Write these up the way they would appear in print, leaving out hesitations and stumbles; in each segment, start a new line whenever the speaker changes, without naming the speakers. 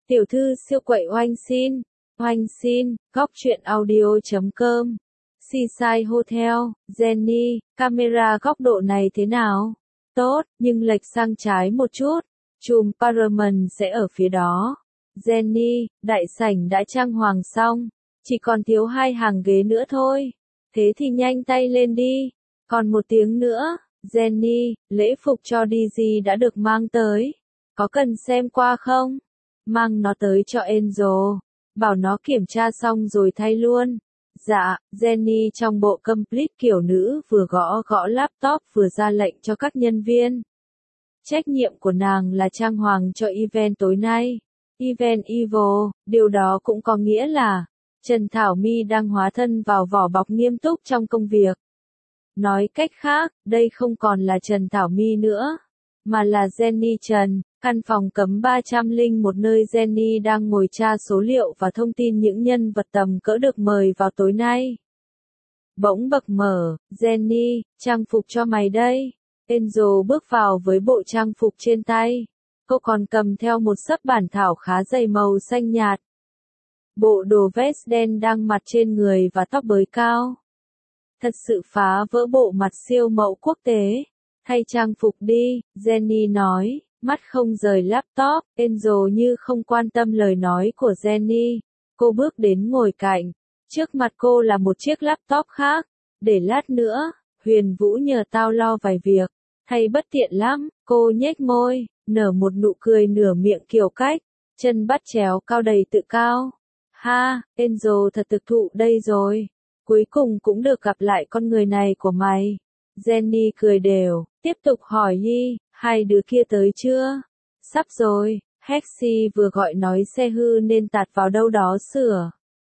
Tiểu thư siêu quậy oanh xin, góc truyện audio.com, Seaside Hotel, Jenny, camera góc độ này thế nào? Tốt, nhưng lệch sang trái một chút, chùm Paramount sẽ ở phía đó. Jenny, đại sảnh đã trang hoàng xong, chỉ còn thiếu 2 hàng ghế nữa thôi. Thế thì nhanh tay lên đi, còn 1 tiếng nữa. Jenny, lễ phục cho DG đã được mang tới, có cần xem qua không? Mang nó tới cho Angel, bảo nó kiểm tra xong rồi thay luôn. Dạ, Jenny trong bộ complete kiểu nữ vừa gõ laptop vừa ra lệnh cho các nhân viên. Trách nhiệm của nàng là trang hoàng cho event tối nay. Event Evil, điều đó cũng có nghĩa là Trần Thảo My đang hóa thân vào vỏ bọc nghiêm túc trong công việc. Nói cách khác, đây không còn là Trần Thảo My nữa, mà là Jenny Trần. Căn phòng cấm 301 nơi Jenny đang ngồi tra số liệu và thông tin những nhân vật tầm cỡ được mời vào tối nay. Bỗng bật mở, Jenny, trang phục cho mày đây. Angel bước vào với bộ trang phục trên tay. Cô còn cầm theo một xấp bản thảo khá dày màu xanh nhạt. Bộ đồ vest đen đang mặc trên người và tóc bới cao. Thật sự phá vỡ bộ mặt siêu mẫu quốc tế. Thay trang phục đi, Jenny nói. Mắt không rời laptop, Angel như không quan tâm lời nói của Jenny. Cô bước đến ngồi cạnh. Trước mặt cô là một chiếc laptop khác. Để lát nữa, Huyền Vũ nhờ tao lo vài việc. Hay bất tiện lắm, cô nhếch môi, nở một nụ cười nửa miệng kiểu cách. Chân bắt chéo cao đầy tự cao. Ha, Angel thật thực thụ đây rồi. Cuối cùng cũng được gặp lại con người này của mày. Jenny cười đều, tiếp tục hỏi Yi. Hai đứa kia tới chưa? Sắp rồi, Hexy vừa gọi nói xe hư nên tạt vào đâu đó sửa.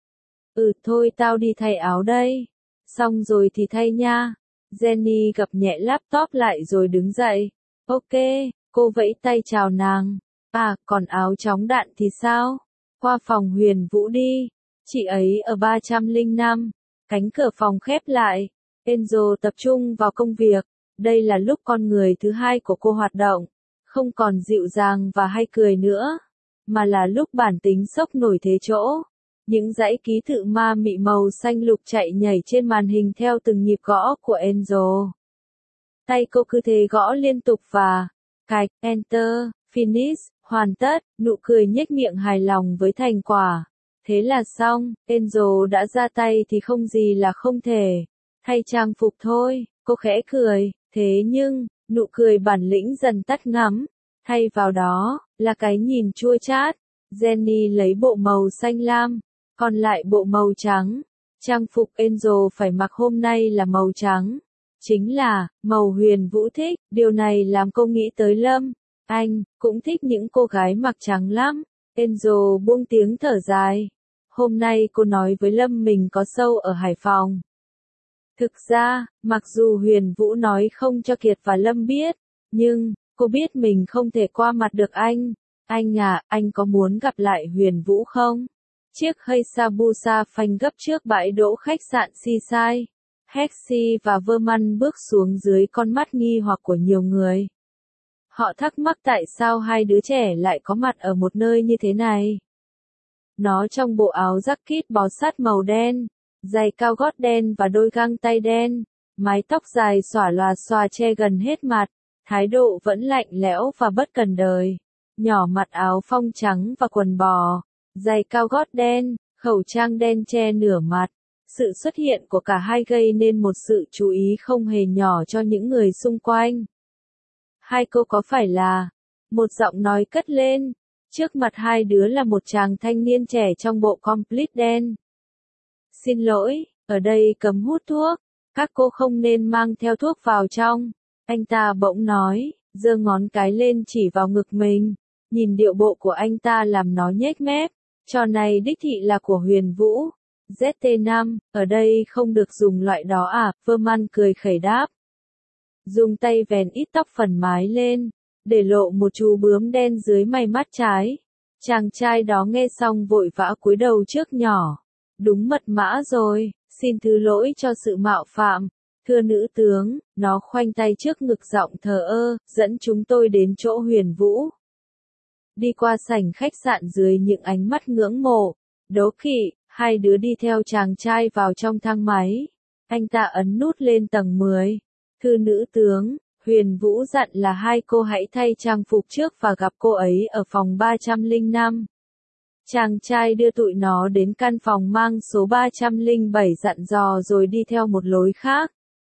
Thôi tao đi thay áo đây. Xong rồi thì thay nha. Jenny gập nhẹ laptop lại rồi đứng dậy. Ok, cô vẫy tay chào nàng. Còn áo chóng đạn thì sao? Qua phòng Huyền Vũ đi. Chị ấy ở 305. Cánh cửa phòng khép lại. Angel tập trung vào công việc. Đây là lúc con người thứ hai của cô hoạt động, không còn dịu dàng và hay cười nữa, mà là lúc bản tính sốc nổi thế chỗ. Những dãy ký tự ma mị màu xanh lục chạy nhảy trên màn hình theo từng nhịp gõ của Angel. Tay cô cứ thế gõ liên tục và cạch, enter, finish, hoàn tất, nụ cười nhếch miệng hài lòng với thành quả. Thế là xong, Angel đã ra tay thì không gì là không thể. Thay trang phục thôi, cô khẽ cười. Thế nhưng, nụ cười bản lĩnh dần tắt ngấm, thay vào đó, là cái nhìn chua chát. Jenny lấy bộ màu xanh lam, còn lại bộ màu trắng. Trang phục Angel phải mặc hôm nay là màu trắng. Chính là, màu Huyền Vũ thích, điều này làm cô nghĩ tới Lâm. Anh, cũng thích những cô gái mặc trắng lắm. Angel buông tiếng thở dài. Hôm nay cô nói với Lâm mình có show ở Hải Phòng. Thực ra, mặc dù Huyền Vũ nói không cho Kiệt và Lâm biết, nhưng, cô biết mình không thể qua mặt được anh. Anh à, anh có muốn gặp lại Huyền Vũ không? Chiếc Hayabusa phanh gấp trước bãi đỗ khách sạn Seaside. Hexy và Verman bước xuống dưới con mắt nghi hoặc của nhiều người. Họ thắc mắc tại sao hai đứa trẻ lại có mặt ở một nơi như thế này. Nó trong bộ áo jacket bó sát màu đen, giày cao gót đen và đôi găng tay đen, mái tóc dài xõa lòa xòa che gần hết mặt, thái độ vẫn lạnh lẽo và bất cần đời. Nhỏ mặt áo phông trắng và quần bò, giày cao gót đen, khẩu trang đen che nửa mặt. Sự xuất hiện của cả hai gây nên một sự chú ý không hề nhỏ cho những người xung quanh. Hai cô có phải là? Một giọng nói cất lên. Trước mặt hai đứa là một chàng thanh niên trẻ trong bộ complete đen. Xin lỗi, ở đây cấm hút thuốc, các cô không nên mang theo thuốc vào trong. Anh ta bỗng nói, giơ ngón cái lên chỉ vào ngực mình. Nhìn điệu bộ của anh ta làm nó nhếch mép. Trò này đích thị là của Huyền Vũ. ZT5, ở đây không được dùng loại đó à? Verman cười khẩy đáp. Dùng tay vén ít tóc phần mái lên, để lộ một chú bướm đen dưới mày mắt trái. Chàng trai đó nghe xong vội vã cúi đầu trước nhỏ. Đúng mật mã rồi, xin thứ lỗi cho sự mạo phạm. Thưa nữ tướng, nó khoanh tay trước ngực giọng thờ ơ, dẫn chúng tôi đến chỗ Huyền Vũ. Đi qua sảnh khách sạn dưới những ánh mắt ngưỡng mộ, đố kỵ, hai đứa đi theo chàng trai vào trong thang máy. Anh ta ấn nút lên tầng 10. Thưa nữ tướng, Huyền Vũ dặn là hai cô hãy thay trang phục trước và gặp cô ấy ở phòng 305. Chàng trai đưa tụi nó đến căn phòng mang số 307 dặn dò rồi đi theo một lối khác.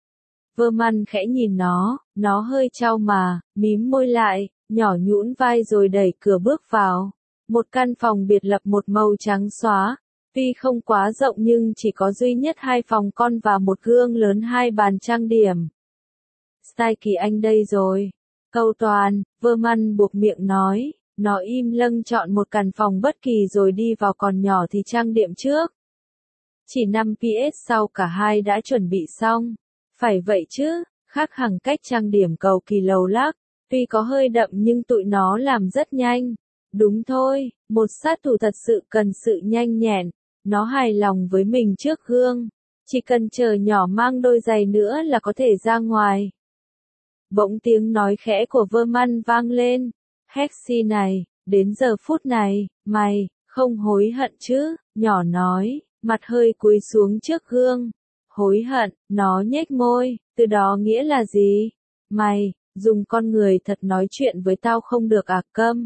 Verman khẽ nhìn nó hơi chau mà, mím môi lại, nhỏ nhũn vai rồi đẩy cửa bước vào. Một căn phòng biệt lập một màu trắng xóa, tuy không quá rộng nhưng chỉ có duy nhất hai phòng con và một gương lớn, hai bàn trang điểm. Style kỳ anh đây rồi. Câu toàn, Verman buộc miệng nói, nó im lặng chọn một căn phòng bất kỳ rồi đi vào, còn nhỏ thì trang điểm trước. Chỉ 5 PS sau cả hai đã chuẩn bị xong. Phải vậy chứ, khác hẳn cách trang điểm cầu kỳ lầu lắc, tuy có hơi đậm nhưng tụi nó làm rất nhanh. Đúng thôi, một sát thủ thật sự cần sự nhanh nhẹn. Nó hài lòng với mình trước gương, chỉ cần chờ nhỏ mang đôi giày nữa là có thể ra ngoài. Bỗng tiếng nói khẽ của Verman vang lên. Hexy này, đến giờ phút này, mày, không hối hận chứ? Nhỏ nói, mặt hơi cúi xuống trước gương. Hối hận, nó nhếch môi, từ đó nghĩa là gì? Mày, dùng con người thật nói chuyện với tao không được à? Câm.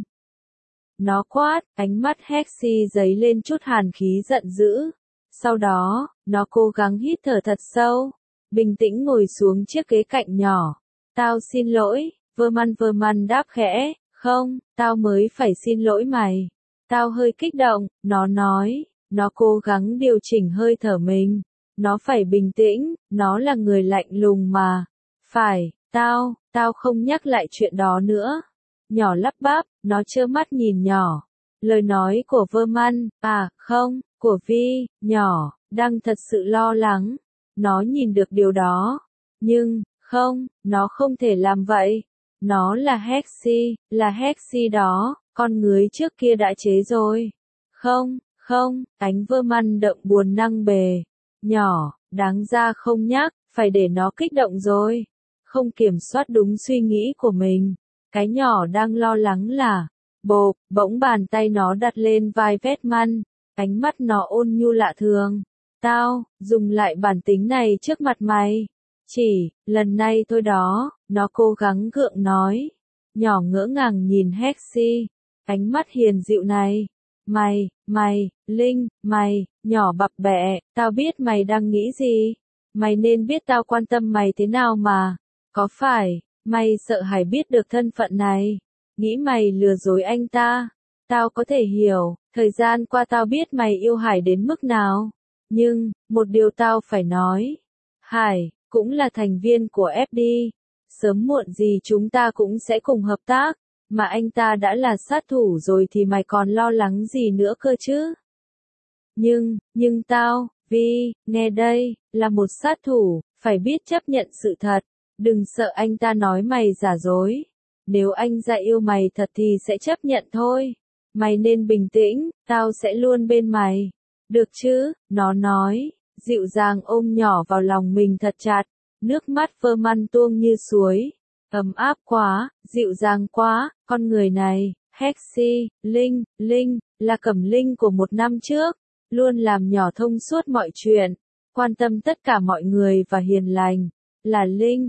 Nó quát, ánh mắt Hexy dấy lên chút hàn khí giận dữ. Sau đó, nó cố gắng hít thở thật sâu, bình tĩnh ngồi xuống chiếc ghế cạnh nhỏ. Tao xin lỗi, Verman đáp khẽ, không, tao mới phải xin lỗi mày. Tao hơi kích động, nó nói, nó cố gắng điều chỉnh hơi thở mình. Nó phải bình tĩnh, nó là người lạnh lùng mà. Phải, tao không nhắc lại chuyện đó nữa. Nhỏ lắp bắp, nó trơ mắt nhìn nhỏ. Lời nói của Verman, à, không, của Vi, nhỏ, đang thật sự lo lắng. Nó nhìn được điều đó. Nhưng, không, nó không thể làm vậy. Nó là Hexy đó, con người trước kia đã chế rồi. Không, ánh Verman đậm buồn năng bề. Nhỏ, đáng ra không nhắc, phải để nó kích động rồi. Không kiểm soát đúng suy nghĩ của mình. Cái nhỏ đang lo lắng là, bỗng bàn tay nó đặt lên vai Verman, ánh mắt nó ôn nhu lạ thường. Tao, dùng lại bản tính này trước mặt mày. Chỉ, lần này thôi đó, nó cố gắng gượng nói. Nhỏ ngỡ ngàng nhìn Hexy, ánh mắt hiền dịu này. Mày, nhỏ bập bẹ, tao biết mày đang nghĩ gì. Mày nên biết tao quan tâm mày thế nào mà. Có phải, mày sợ Hải biết được thân phận này? Nghĩ mày lừa dối anh ta? Tao có thể hiểu, thời gian qua tao biết mày yêu Hải đến mức nào. Nhưng, một điều tao phải nói. Hải, cũng là thành viên của FD. Sớm muộn gì chúng ta cũng sẽ cùng hợp tác. Mà anh ta đã là sát thủ rồi thì mày còn lo lắng gì nữa cơ chứ? Nhưng tao, Vi, nghe đây, là một sát thủ, phải biết chấp nhận sự thật. Đừng sợ anh ta nói mày giả dối. Nếu anh ta yêu mày thật thì sẽ chấp nhận thôi. Mày nên bình tĩnh, tao sẽ luôn bên mày. Được chứ, nó nói, dịu dàng ôm nhỏ vào lòng mình thật chặt. Nước mắt Verman tuôn như suối. Ấm áp quá, dịu dàng quá, con người này, Hexy, Linh, là Cẩm Linh của một năm trước. Luôn làm nhỏ thông suốt mọi chuyện, quan tâm tất cả mọi người và hiền lành. Là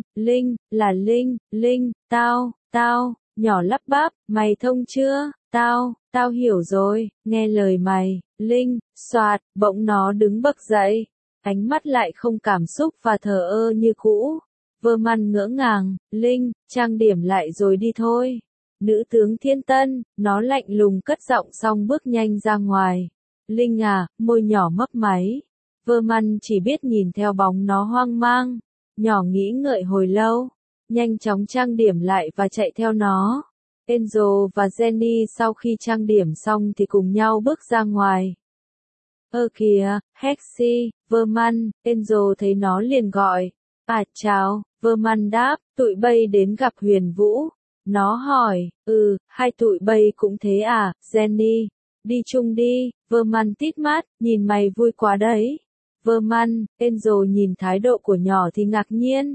Linh, tao, nhỏ lắp bắp, mày thông chưa? Tao hiểu rồi, nghe lời mày, Linh, soạt, bỗng nó đứng bật dậy. Ánh mắt lại không cảm xúc và thờ ơ như cũ. Verman ngỡ ngàng, Linh, trang điểm lại rồi đi thôi. Nữ tướng Thiên Tân, nó lạnh lùng cất giọng xong bước nhanh ra ngoài. Linh à, môi nhỏ mấp máy. Verman chỉ biết nhìn theo bóng nó hoang mang. Nhỏ nghĩ ngợi hồi lâu, nhanh chóng trang điểm lại và chạy theo nó. Enzo và Jenny sau khi trang điểm xong thì cùng nhau bước ra ngoài. Kìa, Hexy, Verman, Enzo thấy nó liền gọi. À chào, Verman đáp, tụi bay đến gặp Huyền Vũ. Nó hỏi, hai tụi bay cũng thế à, Jenny? Đi chung đi, Verman tít mắt, nhìn mày vui quá đấy. Verman, Enzo nhìn thái độ của nhỏ thì ngạc nhiên.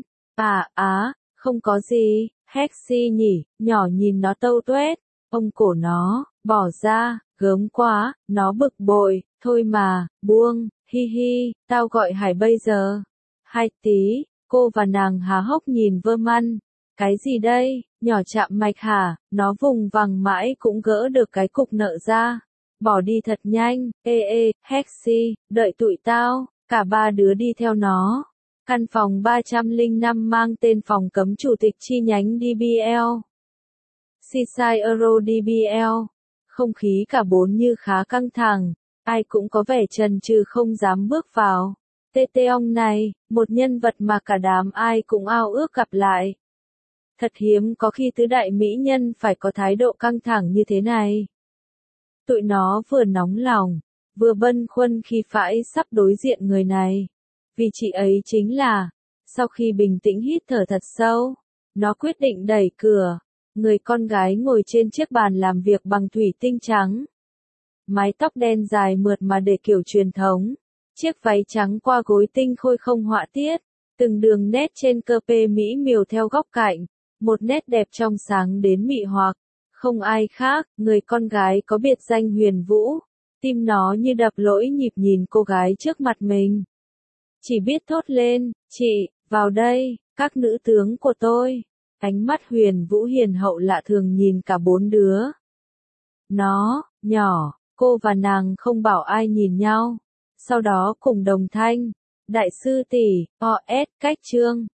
Không có gì, Hexy nhỉ, nhỏ nhìn nó tâu tuét, ông cổ nó. Bỏ ra, gớm quá, nó bực bội, thôi mà, buông, hi hi, tao gọi Hải bây giờ. Hai tí, cô và nàng há hốc nhìn Verman. Cái gì đây, nhỏ chạm mạch hả, nó vùng vằng mãi cũng gỡ được cái cục nợ ra. Bỏ đi thật nhanh, Hexy, đợi tụi tao, cả ba đứa đi theo nó. Căn phòng 305 mang tên phòng cấm chủ tịch chi nhánh DBL. Seaside Euro DBL. Không khí cả bốn như khá căng thẳng, ai cũng có vẻ chần chừ không dám bước vào. Teteong này, một nhân vật mà cả đám ai cũng ao ước gặp lại. Thật hiếm có khi tứ đại mỹ nhân phải có thái độ căng thẳng như thế này. Tụi nó vừa nóng lòng, vừa bâng khuâng khi phải sắp đối diện người này. Vì chị ấy chính là, sau khi bình tĩnh hít thở thật sâu, nó quyết định đẩy cửa. Người con gái ngồi trên chiếc bàn làm việc bằng thủy tinh trắng. Mái tóc đen dài mượt mà để kiểu truyền thống. Chiếc váy trắng qua gối tinh khôi không họa tiết. Từng đường nét trên cơ pê mỹ miều theo góc cạnh. Một nét đẹp trong sáng đến mị hoặc. Không ai khác, người con gái có biệt danh Huyền Vũ. Tim nó như đập lỗi nhịp nhìn cô gái trước mặt mình. Chỉ biết thốt lên, chị, vào đây, các nữ tướng của tôi. Ánh mắt Huyền Vũ hiền hậu lạ thường nhìn cả bốn đứa. Nó, nhỏ, cô và nàng không bảo ai nhìn nhau. Sau đó cùng đồng thanh. Đại sư tỷ, OS, cách trương.